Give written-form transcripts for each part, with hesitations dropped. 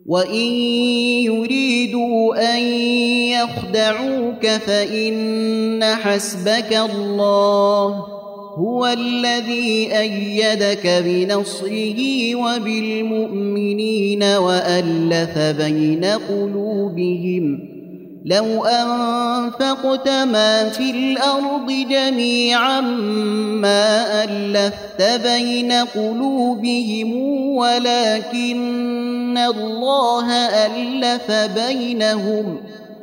وإن يريدوا أن يخدعوك فإن حسبك الله هو الذي أيدك بنصره وبالمؤمنين وألف بين قلوبهم لو أنفقت ما في الأرض جميعا ما ألفت بين قلوبهم ولكن الله ألف بينهم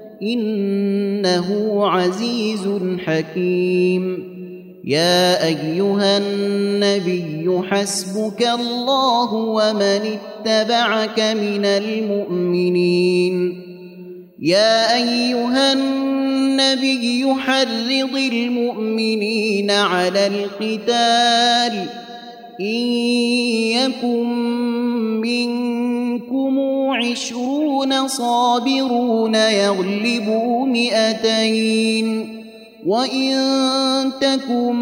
إنه عزيز حكيم. يا أيها النبي حسبك الله ومن اتبعك من المؤمنين. يا أيها النبي حرض المؤمنين على القتال إن يكن منكم 20 صابرون يغلبوا 200 وإن تكن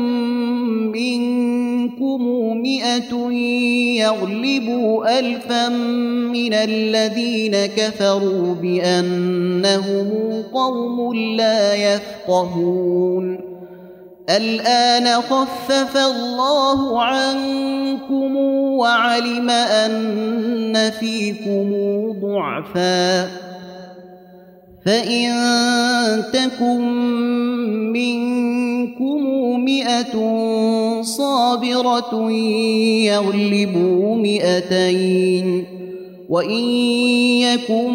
منكم 100 يغلبوا 1000 من الذين كفروا بأنهم قوم لا يفقهون. الآن خفف الله عنكم وعلم أن فيكم ضعفا فإن تكن منكم 100 صابرة يغلبوا 200 وإن يكن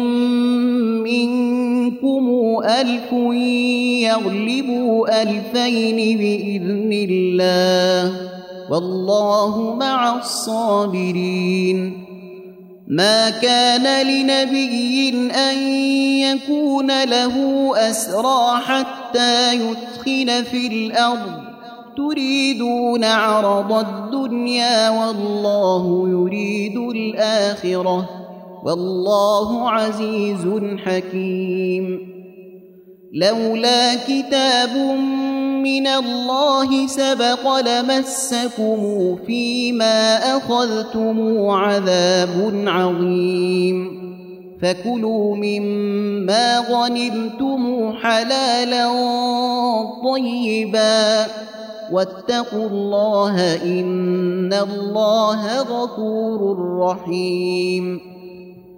منكم 1000 يغلبوا 2000 بإذن الله والله مع الصابرين. ما كان لنبي أن يكون له أسرى حتى يثخن في الأرض تريدون عرض الدنيا والله يريد الآخرة والله عزيز حكيم. لولا كتاب من الله سبق لمسكم فيما أخذتم عذاب عظيم فكلوا مما غنمتم حلالا طيبا واتقوا الله إن الله غفور رحيم.